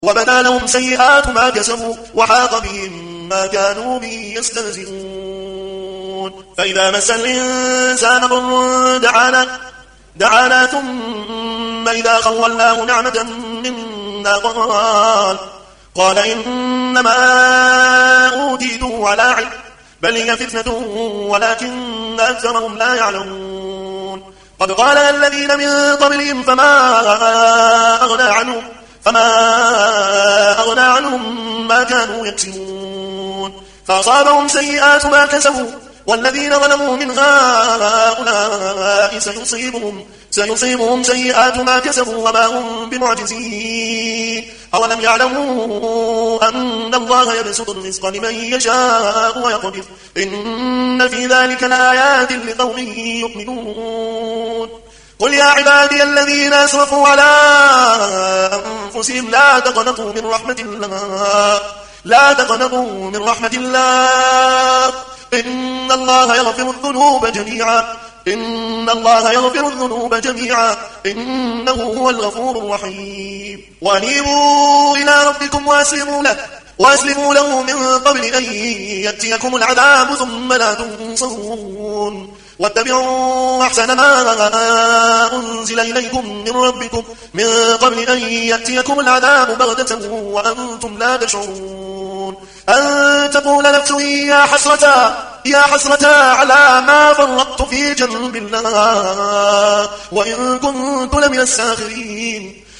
وبدا لهم سيئات ما كسبوا وحاق بهم ما كانوا به يستهزئون. فإذا مس الإنسان ضر دعانا ثم إذا خولناه نعمة منا قال إنما أوتيته على علم بل هي فتنة ولكن أكثرهم لا يعلمون. قد قال الذين من قبلهم فما أغنى عنهم ما كانوا يكسبون فأصابهم سيئات ما كسبوا والذين ظلموا من هؤلاء سيصيبهم سيئات ما كسبوا وما هم بمعجزين. أولم يعلموا أن الله يبسط الرزق لمن يشاء ويقدر إن في ذلك لآيات لقوم يؤمنون. قل يا عبادي الذين أسرفوا على أنفسهم لا تقنطوا من رحمة الله إن الله يغفر الذنوب جميعا إنه هو الغفور الرحيم. وأنيبوا إلى ربكم وأسلموا له من قبل أن يأتيكم العذاب ثم لا تنصرون. واتبعوا أحسن ما أنزل إليكم من ربكم من قبل أن يأتيكم العذاب بغتة وأنتم لا تشعرون. أن تقول نفس يا حسرة على ما فرطت في جنب الله وإن كنت لمن الساخرين.